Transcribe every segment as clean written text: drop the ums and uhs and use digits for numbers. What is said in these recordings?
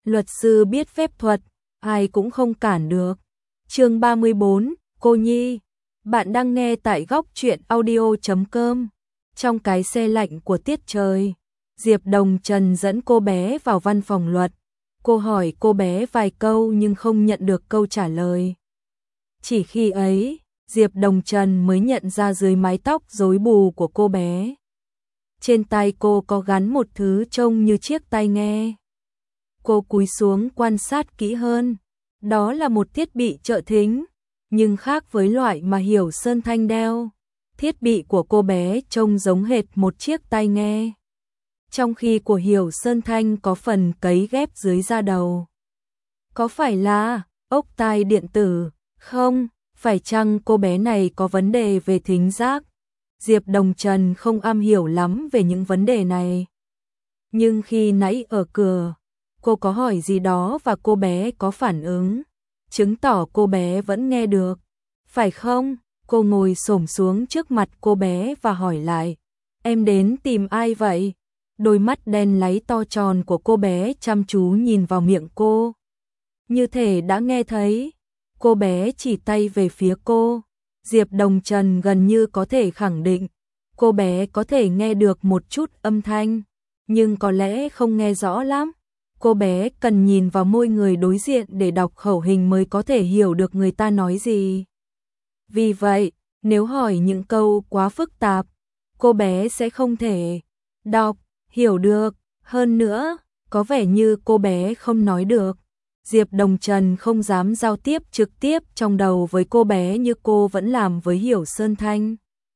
Luật sư biết phép thuật, ai cũng không cản được. Chương 34, cô Nhi. Bạn đang nghe tại góc truyện audio.com. Trong cái xe lạnh của tiết trời, Diệp Đồng Trần dẫn cô bé vào văn phòng luật. Cô hỏi cô bé vài câu nhưng không nhận được câu trả lời. Chỉ khi ấy, Diệp Đồng Trần mới nhận ra dưới mái tóc rối bù của cô bé, trên tai cô có gắn một thứ trông như chiếc tai nghe. Cô cúi xuống quan sát kỹ hơn. Đó là một thiết bị trợ thính, nhưng khác với loại mà Hiểu Sơn Thanh đeo. Thiết bị của cô bé trông giống hệt một chiếc tai nghe, trong khi của Hiểu Sơn Thanh có phần cấy ghép dưới da đầu. Có phải là ốc tai điện tử không? Phải chăng cô bé này có vấn đề về thính giác? Diệp Đồng Trần không am hiểu lắm về những vấn đề này. Nhưng khi nãy ở cửa, cô có hỏi gì đó và cô bé có phản ứng, chứng tỏ cô bé vẫn nghe được. Phải không? Cô ngồi xổm xuống trước mặt cô bé và hỏi lại. Em đến tìm ai vậy? Đôi mắt đen láy to tròn của cô bé chăm chú nhìn vào miệng cô, như thể đã nghe thấy. Cô bé chỉ tay về phía cô. Diệp Đồng Trần gần như có thể khẳng định cô bé có thể nghe được một chút âm thanh, nhưng có lẽ không nghe rõ lắm. Cô bé cần nhìn vào môi người đối diện để đọc khẩu hình mới có thể hiểu được người ta nói gì. Vì vậy, nếu hỏi những câu quá phức tạp, cô bé sẽ không thể đọc, hiểu được. Hơn nữa, có vẻ như cô bé không nói được. Diệp Đồng Trần không dám giao tiếp trực tiếp trong đầu với cô bé như cô vẫn làm với Hiểu Sơn Thanh,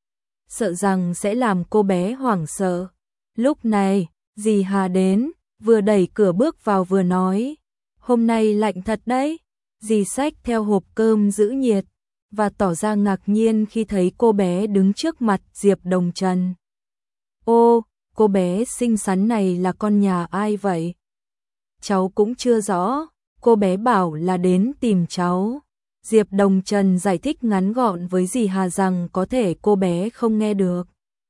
sợ rằng sẽ làm cô bé hoảng sợ. Lúc này, dì Hà đến, vừa đẩy cửa bước vào vừa nói, hôm nay lạnh thật đấy. Dì xách theo hộp cơm giữ nhiệt, và tỏ ra ngạc nhiên khi thấy cô bé đứng trước mặt Diệp Đồng Trần. Ô, cô bé xinh xắn này là con nhà ai vậy? Cháu cũng chưa rõ, cô bé bảo là đến tìm cháu. Diệp Đồng Trần giải thích ngắn gọn với dì Hà rằng có thể cô bé không nghe được.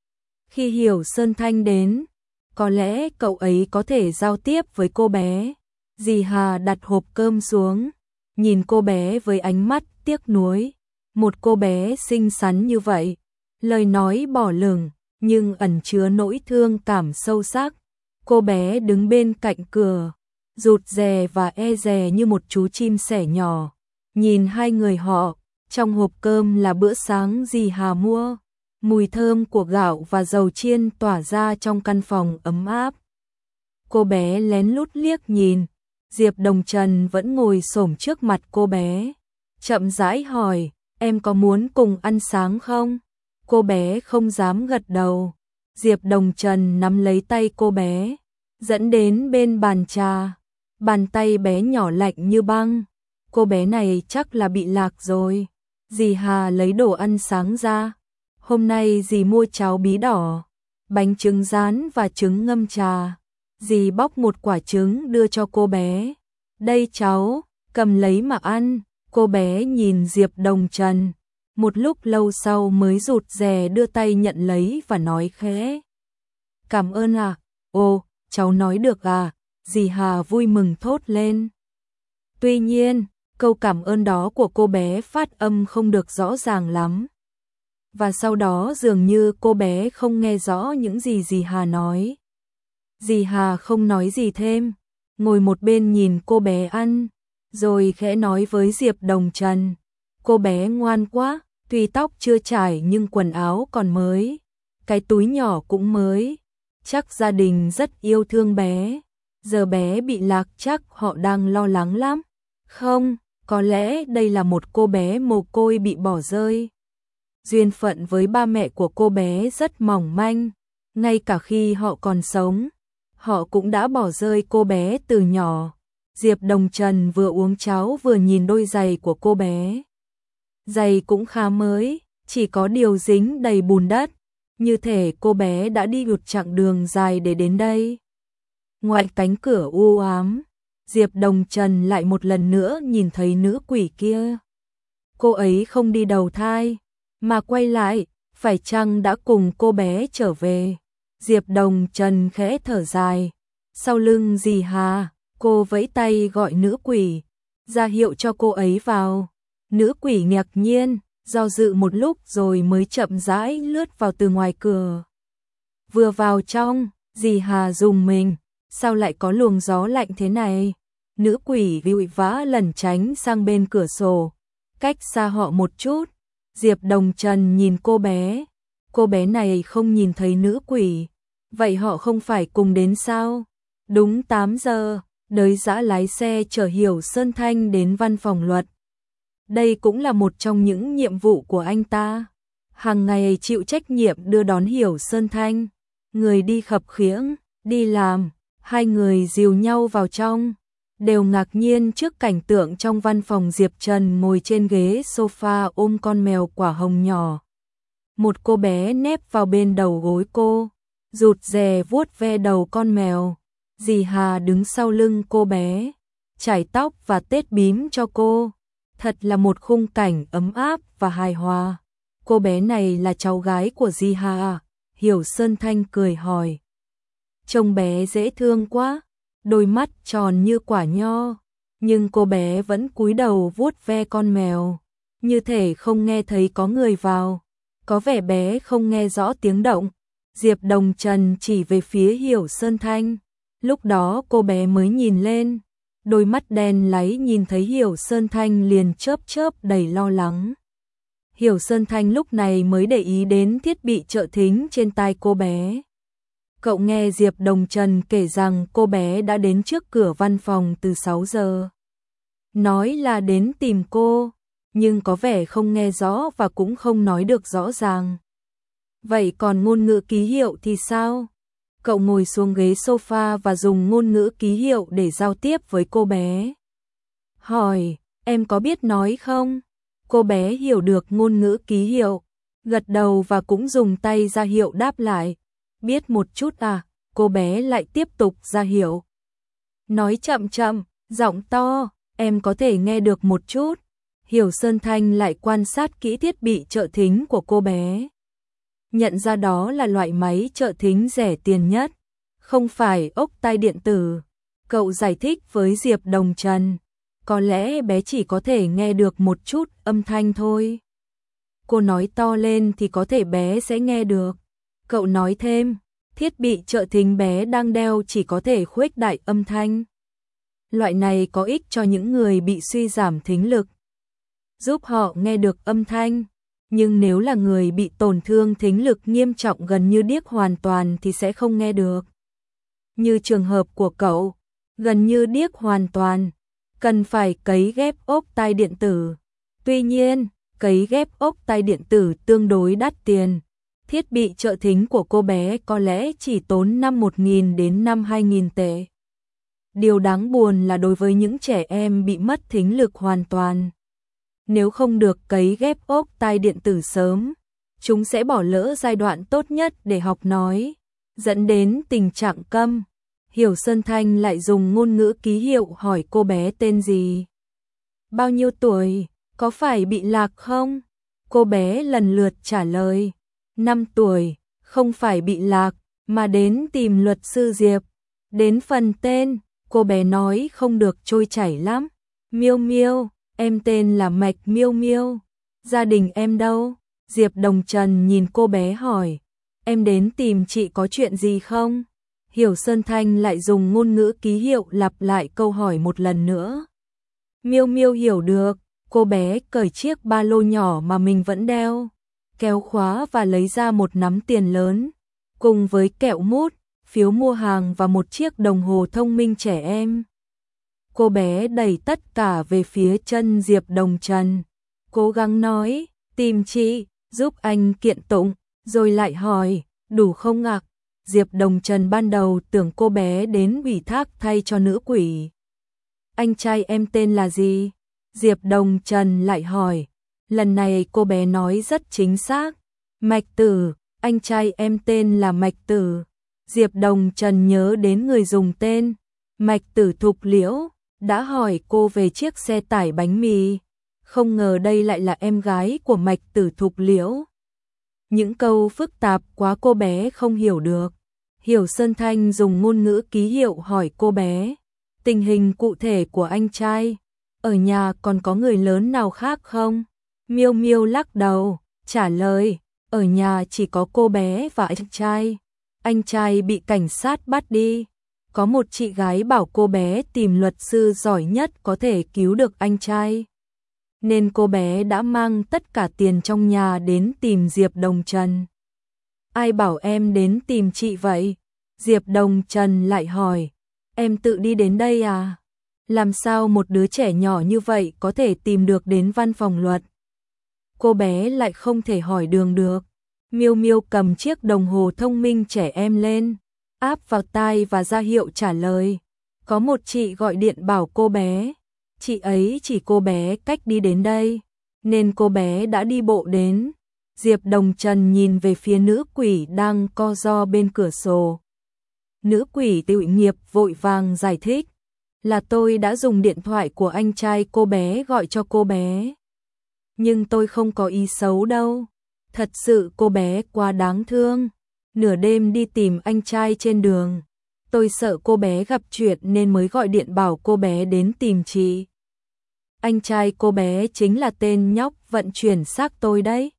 Khi Hiểu Sơn Thanh đến, có lẽ cậu ấy có thể giao tiếp với cô bé. Dì Hà đặt hộp cơm xuống, nhìn cô bé với ánh mắt tiếc nuối. Một cô bé xinh xắn như vậy, lời nói bỏ lửng nhưng ẩn chứa nỗi thương cảm sâu sắc. Cô bé đứng bên cạnh cửa, rụt rè và e dè như một chú chim sẻ nhỏ, nhìn hai người họ. Trong hộp cơm là bữa sáng dì Hà mua. Mùi thơm của gạo và dầu chiên tỏa ra trong căn phòng ấm áp. Cô bé lén lút liếc nhìn. Diệp Đồng Trần vẫn ngồi xổm trước mặt cô bé, chậm rãi hỏi, em có muốn cùng ăn sáng không? Cô bé không dám gật đầu. Diệp Đồng Trần nắm lấy tay cô bé, dẫn đến bên bàn trà. Bàn tay bé nhỏ lạnh như băng. Cô bé này chắc là bị lạc rồi. Dì Hà lấy đồ ăn sáng ra. Hôm nay dì mua cháo bí đỏ, bánh trứng rán và trứng ngâm trà. Dì bóc một quả trứng đưa cho cô bé. Đây cháu, cầm lấy mà ăn. Cô bé nhìn Diệp Đồng Trần, một lúc lâu sau mới rụt rè đưa tay nhận lấy và nói khẽ. Cảm ơn à? Ồ, cháu nói được à? Dì Hà vui mừng thốt lên. Tuy nhiên, câu cảm ơn đó của cô bé phát âm không được rõ ràng lắm. Và sau đó dường như cô bé không nghe rõ những gì dì Hà nói. Dì Hà không nói gì thêm, ngồi một bên nhìn cô bé ăn, rồi khẽ nói với Diệp Đồng Trần. Cô bé ngoan quá, tuy tóc chưa trải nhưng quần áo còn mới, cái túi nhỏ cũng mới. Chắc gia đình rất yêu thương bé. Giờ bé bị lạc chắc họ đang lo lắng lắm. Không, có lẽ đây là một cô bé mồ côi bị bỏ rơi. Duyên phận với ba mẹ của cô bé rất mỏng manh. Ngay cả khi họ còn sống, họ cũng đã bỏ rơi cô bé từ nhỏ. Diệp Đồng Trần vừa uống cháo vừa nhìn đôi giày của cô bé. Giày cũng khá mới, chỉ có điều dính đầy bùn đất, như thể cô bé đã đi một chặng đường dài để đến đây. Ngoài cánh cửa u ám, Diệp Đồng Trần lại một lần nữa nhìn thấy nữ quỷ kia. Cô ấy không đi đầu thai, mà quay lại, phải chăng đã cùng cô bé trở về? Diệp Đồng Trần khẽ thở dài. Sau lưng dì Hà, Cô vẫy tay gọi nữ quỷ, ra hiệu cho cô ấy vào. Nữ quỷ ngạc nhiên, do dự một lúc rồi mới chậm rãi lướt vào từ ngoài cửa. Vừa vào trong, dì Hà rùng mình, sao lại có luồng gió lạnh thế này? Nữ quỷ vội vã lẩn tránh sang bên cửa sổ, cách xa họ một chút. Diệp Đồng Trần nhìn cô bé này không nhìn thấy nữ quỷ, vậy họ không phải cùng đến sao? Đúng 8 giờ, Đới Dã lái xe chở Hiểu Sơn Thanh đến văn phòng luật. Đây cũng là một trong những nhiệm vụ của anh ta. Hàng ngày chịu trách nhiệm đưa đón Hiểu Sơn Thanh, người đi khập khiễng, đi làm, hai người dìu nhau vào trong. Đều ngạc nhiên trước cảnh tượng trong văn phòng Diệp Trần ngồi trên ghế sofa ôm con mèo quả hồng nhỏ. Một cô bé nép vào bên đầu gối cô, rụt rè vuốt ve đầu con mèo. Dì Hà đứng sau lưng cô bé, chải tóc và tết bím cho cô. Thật là một khung cảnh ấm áp và hài hòa. Cô bé này là cháu gái của dì Hà, Hiểu Sơn Thanh cười hỏi. Trông bé dễ thương quá, đôi mắt tròn như quả nho, nhưng cô bé vẫn cúi đầu vuốt ve con mèo, như thể không nghe thấy có người vào. Có vẻ bé không nghe rõ tiếng động. Diệp Đồng Trần chỉ về phía Hiểu Sơn Thanh. Lúc đó cô bé mới nhìn lên, đôi mắt đen láy nhìn thấy Hiểu Sơn Thanh liền chớp chớp đầy lo lắng. Hiểu Sơn Thanh lúc này mới để ý đến thiết bị trợ thính trên tai cô bé. Cậu nghe Diệp Đồng Trần kể rằng cô bé đã đến trước cửa văn phòng từ 6 giờ. Nói là đến tìm cô, nhưng có vẻ không nghe rõ và cũng không nói được rõ ràng. Vậy còn ngôn ngữ ký hiệu thì sao? Cậu ngồi xuống ghế sofa và dùng ngôn ngữ ký hiệu để giao tiếp với cô bé. Hỏi, em có biết nói không? Cô bé hiểu được ngôn ngữ ký hiệu, gật đầu và cũng dùng tay ra hiệu đáp lại. Biết một chút à? Cô bé lại tiếp tục ra hiệu. Nói chậm chậm, giọng to, em có thể nghe được một chút. Hiểu Sơn Thanh lại quan sát kỹ thiết bị trợ thính của cô bé. Nhận ra đó là loại máy trợ thính rẻ tiền nhất, không phải ốc tai điện tử. Cậu giải thích với Diệp Đồng Trần, có lẽ bé chỉ có thể nghe được một chút âm thanh thôi. Cô nói to lên thì có thể bé sẽ nghe được. Cậu nói thêm, thiết bị trợ thính bé đang đeo chỉ có thể khuếch đại âm thanh. Loại này có ích cho những người bị suy giảm thính lực, giúp họ nghe được âm thanh. Nhưng nếu là người bị tổn thương thính lực nghiêm trọng gần như điếc hoàn toàn thì sẽ không nghe được. Như trường hợp của cậu, gần như điếc hoàn toàn, cần phải cấy ghép ốc tai điện tử. Tuy nhiên, cấy ghép ốc tai điện tử tương đối đắt tiền. Thiết bị trợ thính của cô bé có lẽ chỉ tốn năm 1.000 đến năm 2.000 tệ. Điều đáng buồn là đối với những trẻ em bị mất thính lực hoàn toàn, nếu không được cấy ghép ốc tai điện tử sớm, chúng sẽ bỏ lỡ giai đoạn tốt nhất để học nói, dẫn đến tình trạng câm. Hiểu Sơn Thanh lại dùng ngôn ngữ ký hiệu hỏi cô bé tên gì. Bao nhiêu tuổi, có phải bị lạc không? Cô bé lần lượt trả lời. 5 tuổi, không phải bị lạc, mà đến tìm luật sư Diệp. Đến phần tên, cô bé nói không được trôi chảy lắm. Miêu Miêu, em tên là Mạch Miêu Miêu. Gia đình em đâu? Diệp Đồng Trần nhìn cô bé hỏi. Em đến tìm chị có chuyện gì không? Hiểu Sơn Thanh lại dùng ngôn ngữ ký hiệu lặp lại câu hỏi một lần nữa. Miêu Miêu hiểu được, cô bé cởi chiếc ba lô nhỏ mà mình vẫn đeo, kéo khóa và lấy ra một nắm tiền lớn, cùng với kẹo mút, phiếu mua hàng và một chiếc đồng hồ thông minh trẻ em. Cô bé đẩy tất cả về phía chân Diệp Đồng Trần, cố gắng nói, tìm chị, giúp anh kiện tụng, rồi lại hỏi, đủ không ạ? Diệp Đồng Trần ban đầu tưởng cô bé đến ủy thác thay cho nữ quỷ. Anh trai em tên là gì? Diệp Đồng Trần lại hỏi. Lần này cô bé nói rất chính xác. Mạch Tử, anh trai em tên là Mạch Tử. Diệp Đồng Trần nhớ đến người dùng tên Mạch Tử Thục Liễu, đã hỏi cô về chiếc xe tải bánh mì. Không ngờ đây lại là em gái của Mạch Tử Thục Liễu. Những câu phức tạp quá cô bé không hiểu được. Hiểu Sơn Thanh dùng ngôn ngữ ký hiệu hỏi cô bé. Tình hình cụ thể của anh trai, ở nhà còn có người lớn nào khác không? Miêu Miêu lắc đầu, trả lời, ở nhà chỉ có cô bé và anh trai. Anh trai bị cảnh sát bắt đi. Có một chị gái bảo cô bé tìm luật sư giỏi nhất có thể cứu được anh trai. Nên cô bé đã mang tất cả tiền trong nhà đến tìm Diệp Đồng Trần. Ai bảo em đến tìm chị vậy? Diệp Đồng Trần lại hỏi. Em tự đi đến đây à? Làm sao một đứa trẻ nhỏ như vậy có thể tìm được đến văn phòng luật? Cô bé lại không thể hỏi đường được. Miêu Miêu cầm chiếc đồng hồ thông minh trẻ em lên, áp vào tai và ra hiệu trả lời. Có một chị gọi điện bảo cô bé, chị ấy chỉ cô bé cách đi đến đây, nên cô bé đã đi bộ đến. Diệp Đồng Trần nhìn về phía nữ quỷ đang co ro bên cửa sổ. Nữ quỷ tội nghiệp vội vàng giải thích, là tôi đã dùng điện thoại của anh trai cô bé gọi cho cô bé. Nhưng tôi không có ý xấu đâu. Thật sự cô bé quá đáng thương. Nửa đêm đi tìm anh trai trên đường. Tôi sợ cô bé gặp chuyện nên mới gọi điện bảo cô bé đến tìm chị. Anh trai cô bé chính là tên nhóc vận chuyển xác tôi đấy.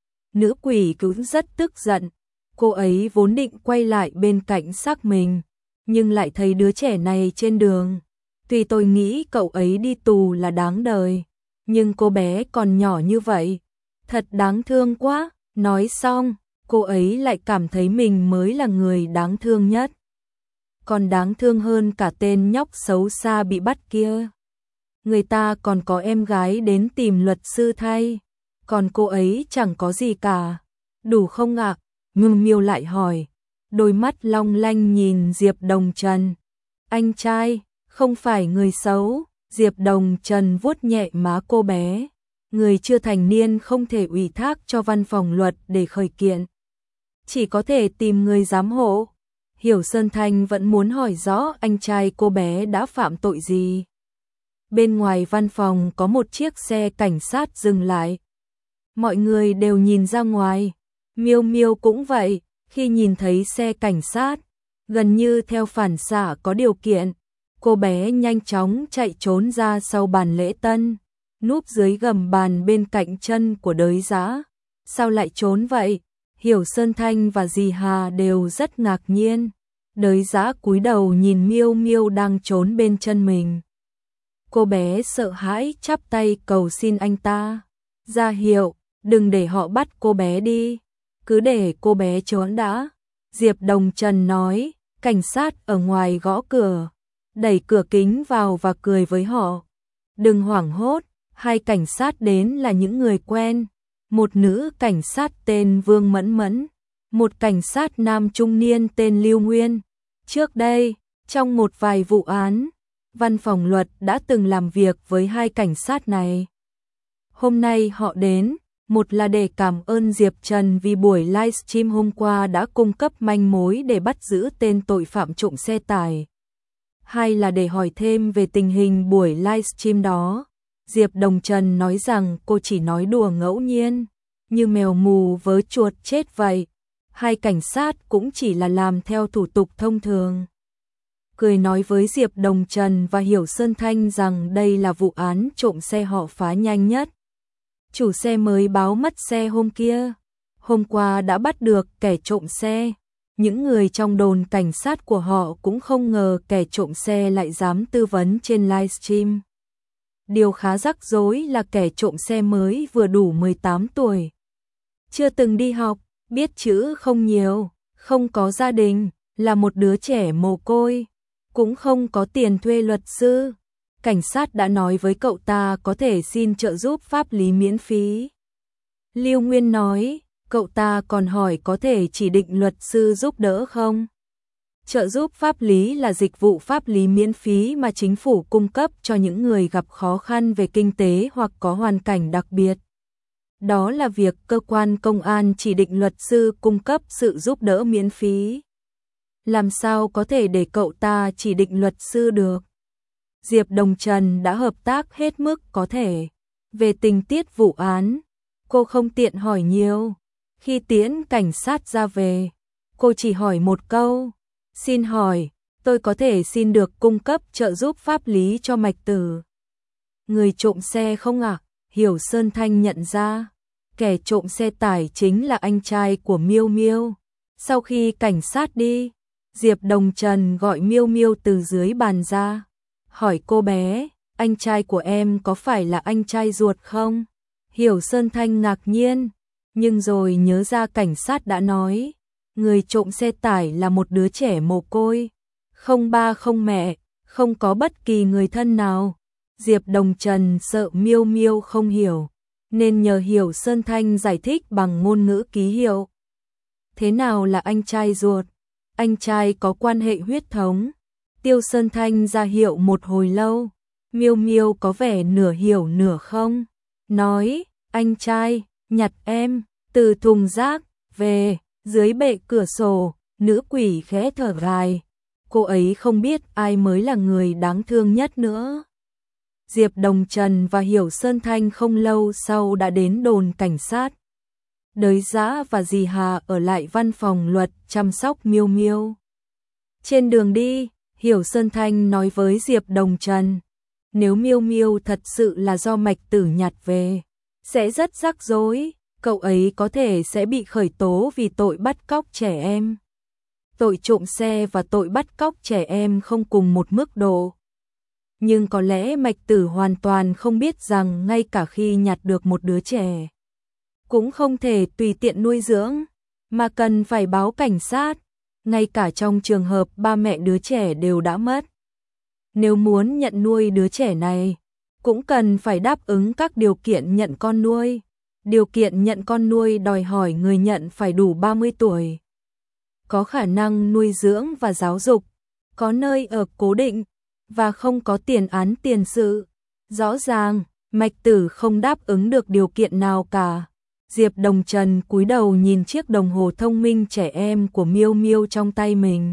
Nữ quỷ cứ rất tức giận. Cô ấy vốn định quay lại bên cạnh xác mình, nhưng lại thấy đứa trẻ này trên đường. Tuy tôi nghĩ cậu ấy đi tù là đáng đời, nhưng cô bé còn nhỏ như vậy, thật đáng thương quá. Nói xong, cô ấy lại cảm thấy mình mới là người đáng thương nhất. Còn đáng thương hơn cả tên nhóc xấu xa bị bắt kia. Người ta còn có em gái đến tìm luật sư thay, còn cô ấy chẳng có gì cả. Đủ không ạ? Miêu Miêu lại hỏi, đôi mắt long lanh nhìn Diệp Đồng Trần. Anh trai, không phải người xấu. Diệp Đồng Trần vuốt nhẹ má cô bé. Người chưa thành niên không thể ủy thác cho văn phòng luật để khởi kiện. Chỉ có thể tìm người giám hộ. Hiểu Sơn Thanh vẫn muốn hỏi rõ anh trai cô bé đã phạm tội gì. Bên ngoài văn phòng có một chiếc xe cảnh sát dừng lại. Mọi người đều nhìn ra ngoài. Miêu Miêu cũng vậy, khi nhìn thấy xe cảnh sát, gần như theo phản xạ có điều kiện, cô bé nhanh chóng chạy trốn ra sau bàn lễ tân, núp dưới gầm bàn bên cạnh chân của Đới Dã. Sao lại trốn vậy? Hiểu Sơn Thanh và dì Hà đều rất ngạc nhiên. Đới Dã cúi đầu nhìn Miêu Miêu đang trốn bên chân mình. Cô bé sợ hãi chắp tay cầu xin anh ta ra hiệu, đừng để họ bắt cô bé đi, cứ để cô bé trốn đã. Diệp Đồng Trần nói, cảnh sát ở ngoài gõ cửa, đẩy cửa kính vào và cười với họ. Đừng hoảng hốt, hai cảnh sát đến là những người quen. Một nữ cảnh sát tên Vương Mẫn Mẫn, một cảnh sát nam trung niên tên Lưu Nguyên. Trước đây, trong một vài vụ án, văn phòng luật đã từng làm việc với hai cảnh sát này. Hôm nay họ đến, một là để cảm ơn Diệp Trần vì buổi livestream hôm qua đã cung cấp manh mối để bắt giữ tên tội phạm trộm xe tải. Hai là để hỏi thêm về tình hình buổi livestream đó. Diệp Đồng Trần nói rằng cô chỉ nói đùa ngẫu nhiên, như mèo mù vớ chuột chết vậy. Hai cảnh sát cũng chỉ là làm theo thủ tục thông thường. Cười nói với Diệp Đồng Trần và Hiểu Sơn Thanh rằng đây là vụ án trộm xe họ phá nhanh nhất. Chủ xe mới báo mất xe hôm kia, hôm qua đã bắt được kẻ trộm xe. Những người trong đồn cảnh sát của họ cũng không ngờ kẻ trộm xe lại dám tư vấn trên livestream. Điều khá rắc rối là kẻ trộm xe mới vừa đủ 18 tuổi. Chưa từng đi học, biết chữ không nhiều, không có gia đình, là một đứa trẻ mồ côi, cũng không có tiền thuê luật sư. Cảnh sát đã nói với cậu ta có thể xin trợ giúp pháp lý miễn phí. Lưu Nguyên nói, cậu ta còn hỏi có thể chỉ định luật sư giúp đỡ không? Trợ giúp pháp lý là dịch vụ pháp lý miễn phí mà chính phủ cung cấp cho những người gặp khó khăn về kinh tế hoặc có hoàn cảnh đặc biệt. Đó là việc cơ quan công an chỉ định luật sư cung cấp sự giúp đỡ miễn phí. Làm sao có thể để cậu ta chỉ định luật sư được? Diệp Đồng Trần đã hợp tác hết mức có thể. Về tình tiết vụ án, cô không tiện hỏi nhiều. Khi tiễn cảnh sát ra về, cô chỉ hỏi một câu. Xin hỏi, tôi có thể xin được cung cấp trợ giúp pháp lý cho Mạch Tử. Người trộm xe không ạ? Hiểu Sơn Thanh nhận ra, kẻ trộm xe tải chính là anh trai của Miêu Miêu. Sau khi cảnh sát đi, Diệp Đồng Trần gọi Miêu Miêu từ dưới bàn ra, hỏi cô bé, anh trai của em có phải là anh trai ruột không? Hiểu Sơn Thanh ngạc nhiên, nhưng rồi nhớ ra cảnh sát đã nói, người trộm xe tải là một đứa trẻ mồ côi, không ba không mẹ, không có bất kỳ người thân nào. Diệp Đồng Trần sợ Miêu Miêu không hiểu, nên nhờ Hiểu Sơn Thanh giải thích bằng ngôn ngữ ký hiệu. Thế nào là anh trai ruột? Anh trai có quan hệ huyết thống. Tiêu Sơn Thanh ra hiệu một hồi lâu, Miêu Miêu có vẻ nửa hiểu nửa không. Nói, anh trai, nhặt em, từ thùng rác, về, dưới bệ cửa sổ, nữ quỷ khẽ thở dài. Cô ấy không biết ai mới là người đáng thương nhất nữa. Diệp Đồng Trần và Hiểu Sơn Thanh không lâu sau đã đến đồn cảnh sát. Đới Dã và dì Hà ở lại văn phòng luật chăm sóc Miêu Miêu. Trên đường đi, Hiểu Sơn Thanh nói với Diệp Đồng Trần, nếu Miêu Miêu thật sự là do Mạch Tử nhặt về, sẽ rất rắc rối, cậu ấy có thể sẽ bị khởi tố vì tội bắt cóc trẻ em. Tội trộm xe và tội bắt cóc trẻ em không cùng một mức độ. Nhưng có lẽ Mạch Tử hoàn toàn không biết rằng ngay cả khi nhặt được một đứa trẻ, cũng không thể tùy tiện nuôi dưỡng, mà cần phải báo cảnh sát, ngay cả trong trường hợp ba mẹ đứa trẻ đều đã mất. Nếu muốn nhận nuôi đứa trẻ này, cũng cần phải đáp ứng các điều kiện nhận con nuôi. Điều kiện nhận con nuôi đòi hỏi người nhận phải đủ 30 tuổi, có khả năng nuôi dưỡng và giáo dục, có nơi ở cố định, và không có tiền án tiền sự. Rõ ràng, Mạch Tử không đáp ứng được điều kiện nào cả. Diệp Đồng Trần cúi đầu nhìn chiếc đồng hồ thông minh trẻ em của Miêu Miêu trong tay mình.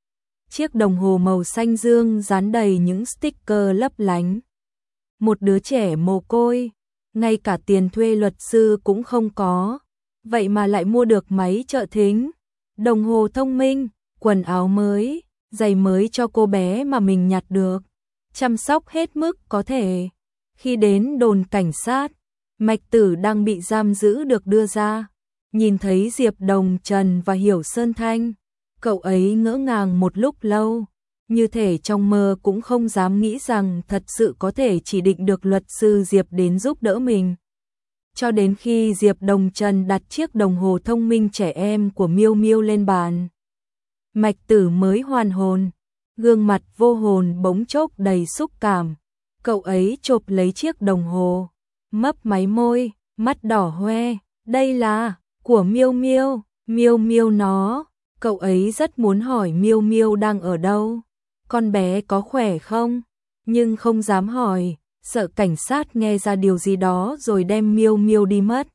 Chiếc đồng hồ màu xanh dương dán đầy những sticker lấp lánh. Một đứa trẻ mồ côi, ngay cả tiền thuê luật sư cũng không có, vậy mà lại mua được máy trợ thính, đồng hồ thông minh, quần áo mới, giày mới cho cô bé mà mình nhặt được, chăm sóc hết mức có thể. Khi đến đồn cảnh sát, Mạch Tử đang bị giam giữ được đưa ra, nhìn thấy Diệp Đồng Trần và Hiểu Sơn Thanh, cậu ấy ngỡ ngàng một lúc lâu, như thể trong mơ cũng không dám nghĩ rằng thật sự có thể chỉ định được luật sư Diệp đến giúp đỡ mình. Cho đến khi Diệp Đồng Trần đặt chiếc đồng hồ thông minh trẻ em của Miêu Miêu lên bàn, Mạch Tử mới hoàn hồn, gương mặt vô hồn bỗng chốc đầy xúc cảm. Cậu ấy chộp lấy chiếc đồng hồ, mấp máy môi, mắt đỏ hoe, đây là của Miêu Miêu, Miêu Miêu nó. Cậu ấy rất muốn hỏi Miêu Miêu đang ở đâu, con bé có khỏe không, nhưng không dám hỏi, sợ cảnh sát nghe ra điều gì đó rồi đem Miêu Miêu đi mất.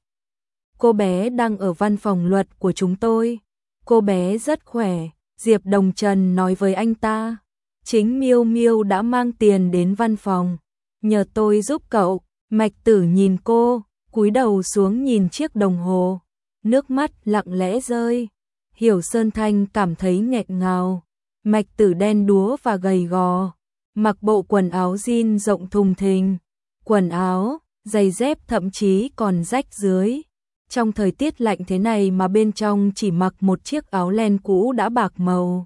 Cô bé đang ở văn phòng luật của chúng tôi, cô bé rất khỏe, Diệp Đồng Trần nói với anh ta. Chính Miêu Miêu đã mang tiền đến văn phòng, nhờ tôi giúp cậu. Mạch Tử nhìn cô, cúi đầu xuống nhìn chiếc đồng hồ, nước mắt lặng lẽ rơi. Hiểu Sơn Thanh cảm thấy nghẹn ngào. Mạch Tử đen đúa và gầy gò, mặc bộ quần áo jean rộng thùng thình, quần áo, giày dép thậm chí còn rách dưới. Trong thời tiết lạnh thế này mà bên trong chỉ mặc một chiếc áo len cũ đã bạc màu.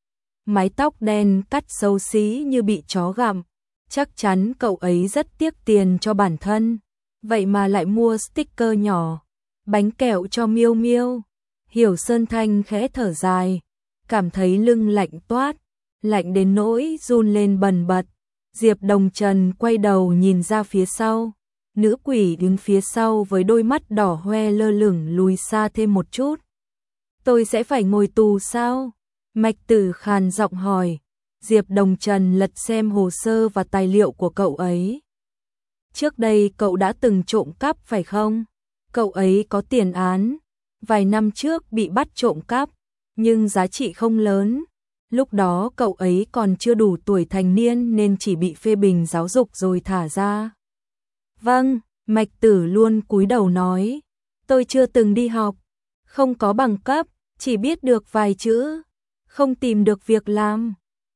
Mái tóc đen cắt xấu xí như bị chó gặm. Chắc chắn cậu ấy rất tiếc tiền cho bản thân, vậy mà lại mua sticker nhỏ, bánh kẹo cho Miêu Miêu. Hiểu Sơn Thanh khẽ thở dài, cảm thấy lưng lạnh toát, lạnh đến nỗi run lên bần bật. Diệp Đồng Trần quay đầu nhìn ra phía sau, nữ quỷ đứng phía sau với đôi mắt đỏ hoe lơ lửng lùi xa thêm một chút. Tôi sẽ phải ngồi tù sao? Mạch Tử khàn giọng hỏi. Diệp Đồng Trần lật xem hồ sơ và tài liệu của cậu ấy. Trước đây cậu đã từng trộm cắp phải không? Cậu ấy có tiền án, vài năm trước bị bắt trộm cắp, nhưng giá trị không lớn. Lúc đó cậu ấy còn chưa đủ tuổi thành niên nên chỉ bị phê bình giáo dục rồi thả ra. Vâng, Mạch Tử luôn cúi đầu nói. Tôi chưa từng đi học, không có bằng cấp, chỉ biết được vài chữ, không tìm được việc làm.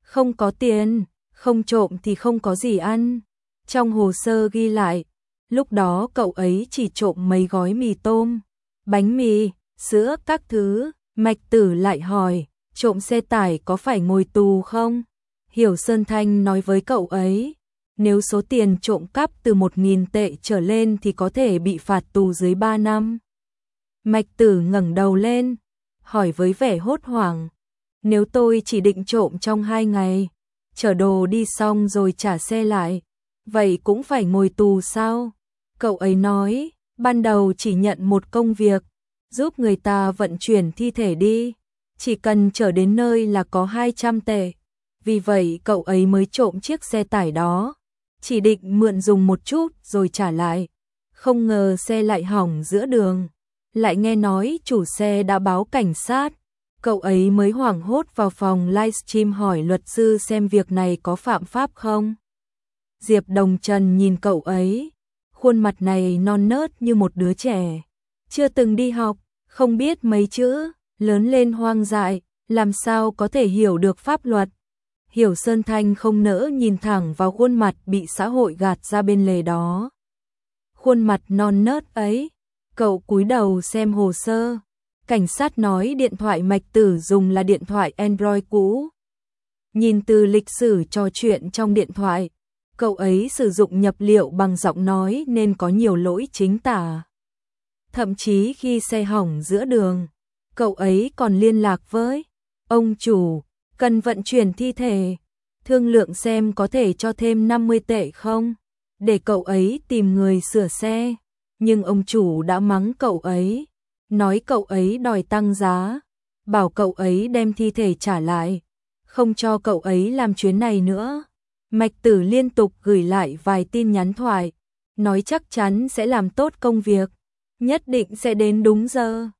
Không có tiền, không trộm thì không có gì ăn. Trong hồ sơ ghi lại, lúc đó cậu ấy chỉ trộm mấy gói mì tôm, bánh mì, sữa các thứ. Mạch Tử lại hỏi, trộm xe tải có phải ngồi tù không? Hiểu Sơn Thanh nói với cậu ấy, nếu số tiền trộm cắp từ 1.000 tệ trở lên thì có thể bị phạt tù dưới 3 năm. Mạch Tử ngẩng đầu lên, hỏi với vẻ hốt hoảng, nếu tôi chỉ định trộm trong 2 ngày, chở đồ đi xong rồi trả xe lại, vậy cũng phải ngồi tù sao? Cậu ấy nói, ban đầu chỉ nhận một công việc, giúp người ta vận chuyển thi thể đi, chỉ cần chở đến nơi là có 200 tệ. Vì vậy cậu ấy mới trộm chiếc xe tải đó, chỉ định mượn dùng một chút rồi trả lại. Không ngờ xe lại hỏng giữa đường, lại nghe nói chủ xe đã báo cảnh sát. Cậu ấy mới hoảng hốt vào phòng livestream hỏi luật sư xem việc này có phạm pháp không. Diệp Đồng Trần nhìn cậu ấy, khuôn mặt này non nớt như một đứa trẻ, chưa từng đi học, không biết mấy chữ, lớn lên hoang dại, làm sao có thể hiểu được pháp luật. Hiểu Sơn Thanh không nỡ nhìn thẳng vào khuôn mặt bị xã hội gạt ra bên lề đó. Khuôn mặt non nớt ấy, cậu cúi đầu xem hồ sơ. Cảnh sát nói điện thoại Mạch Tử dùng là điện thoại Android cũ. Nhìn từ lịch sử trò chuyện trong điện thoại, cậu ấy sử dụng nhập liệu bằng giọng nói nên có nhiều lỗi chính tả. Thậm chí khi xe hỏng giữa đường, cậu ấy còn liên lạc với ông chủ, cần vận chuyển thi thể, thương lượng xem có thể cho thêm 50 tệ không, để cậu ấy tìm người sửa xe. Nhưng ông chủ đã mắng cậu ấy, nói cậu ấy đòi tăng giá, bảo cậu ấy đem thi thể trả lại, không cho cậu ấy làm chuyến này nữa. Mạch Tử liên tục gửi lại vài tin nhắn thoại, nói chắc chắn sẽ làm tốt công việc, nhất định sẽ đến đúng giờ.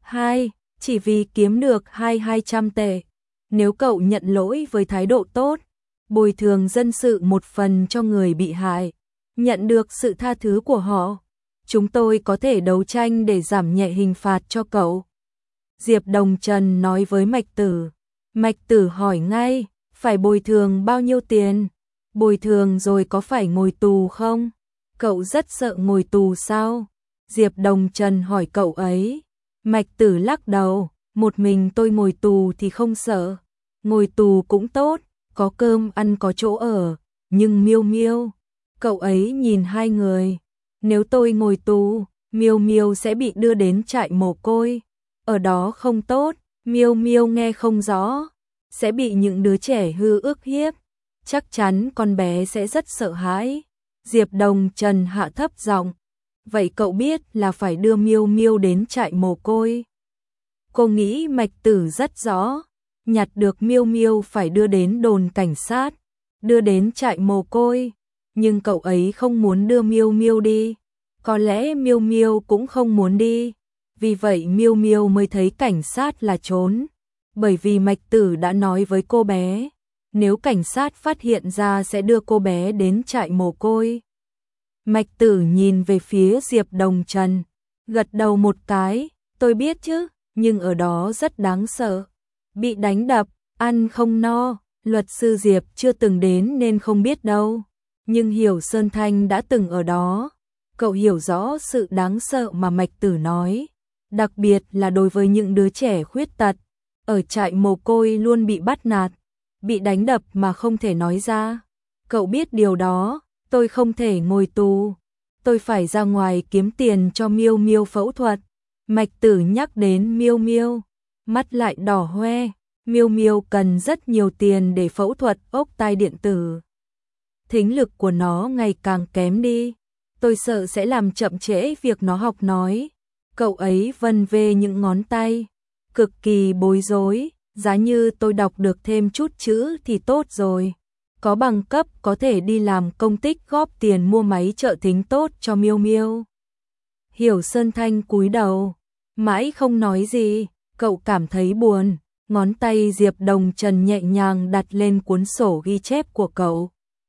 Chỉ vì kiếm được 200 tệ. Nếu cậu nhận lỗi với thái độ tốt, bồi thường dân sự một phần cho người bị hại, nhận được sự tha thứ của họ, chúng tôi có thể đấu tranh để giảm nhẹ hình phạt cho cậu. Diệp Đồng Trần nói với Mạch Tử. Mạch Tử hỏi ngay, phải bồi thường bao nhiêu tiền? Bồi thường rồi có phải ngồi tù không? Cậu rất sợ ngồi tù sao? Diệp Đồng Trần hỏi cậu ấy. Mạch Tử lắc đầu, một mình tôi ngồi tù thì không sợ. Ngồi tù cũng tốt, có cơm ăn có chỗ ở, nhưng Miêu Miêu. Cậu ấy nhìn hai người. Nếu tôi ngồi tù, Miêu Miêu sẽ bị đưa đến trại mồ côi. Ở đó không tốt, Miêu Miêu nghe không rõ, sẽ bị những đứa trẻ hư ức hiếp. Chắc chắn con bé sẽ rất sợ hãi. Diệp Đồng Trần hạ thấp giọng. Vậy cậu biết là phải đưa Miêu Miêu đến trại mồ côi. Cô nghĩ Mạch Tử rất rõ, nhặt được Miêu Miêu phải đưa đến đồn cảnh sát, đưa đến trại mồ côi, nhưng cậu ấy không muốn đưa Miêu Miêu đi, có lẽ Miêu Miêu cũng không muốn đi, vì vậy Miêu Miêu mới thấy cảnh sát là trốn, bởi vì Mạch Tử đã nói với cô bé, nếu cảnh sát phát hiện ra sẽ đưa cô bé đến trại mồ côi. Mạch Tử nhìn về phía Diệp Đồng Trần, gật đầu một cái, tôi biết chứ, nhưng ở đó rất đáng sợ. Bị đánh đập, ăn không no, luật sư Diệp chưa từng đến nên không biết đâu. Nhưng Hiểu Sơn Thanh đã từng ở đó. Cậu hiểu rõ sự đáng sợ mà Mạch Tử nói. Đặc biệt là đối với những đứa trẻ khuyết tật. Ở trại mồ côi luôn bị bắt nạt, bị đánh đập mà không thể nói ra. Cậu biết điều đó, tôi không thể ngồi tù. Tôi phải ra ngoài kiếm tiền cho Miêu Miêu phẫu thuật. Mạch Tử nhắc đến Miêu Miêu, mắt lại đỏ hoe. Miêu Miêu cần rất nhiều tiền để phẫu thuật ốc tai điện tử. Thính lực của nó ngày càng kém đi. Tôi sợ sẽ làm chậm trễ việc nó học nói. Cậu ấy vân vê những ngón tay, cực kỳ bối rối. Giá như tôi đọc được thêm chút chữ thì tốt rồi. Có bằng cấp có thể đi làm công tích góp tiền mua máy trợ thính tốt cho Miêu Miêu. Hiểu Sơn Thanh cúi đầu, mãi không nói gì, cậu cảm thấy buồn. Ngón tay Diệp Đồng Trần nhẹ nhàng đặt lên cuốn sổ ghi chép của cậu.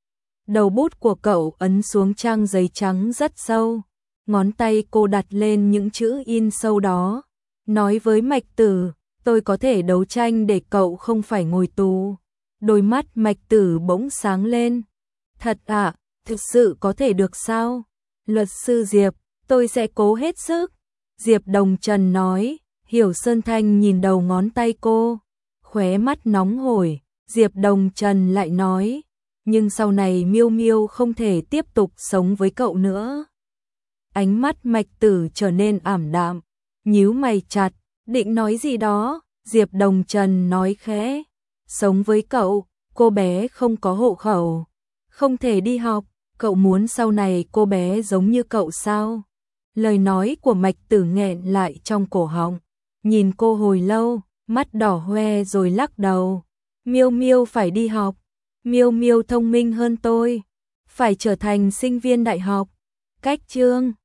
Đầu bút của cậu ấn xuống trang giấy trắng rất sâu. Ngón tay cô đặt lên những chữ in sâu đó. Nói với Mạch Tử, tôi có thể đấu tranh để cậu không phải ngồi tù. Đôi mắt Mạch Tử bỗng sáng lên. Thật ạ, thực sự có thể được sao? Luật sư Diệp, tôi sẽ cố hết sức. Diệp Đồng Trần nói. Hiểu Sơn Thanh nhìn đầu ngón tay cô, khóe mắt nóng hổi. Diệp Đồng Trần lại nói, nhưng sau này Miêu Miêu không thể tiếp tục sống với cậu nữa. Ánh mắt Mạch Tử trở nên ảm đạm, nhíu mày chặt, định nói gì đó. Diệp Đồng Trần nói khẽ, sống với cậu, cô bé không có hộ khẩu, không thể đi học, cậu muốn sau này cô bé giống như cậu sao? Lời nói của Mạch Tử nghẹn lại trong cổ họng, nhìn cô hồi lâu, mắt đỏ hoe rồi lắc đầu. Miêu Miêu phải đi học, Miêu Miêu thông minh hơn tôi, phải trở thành sinh viên đại học. Cách chương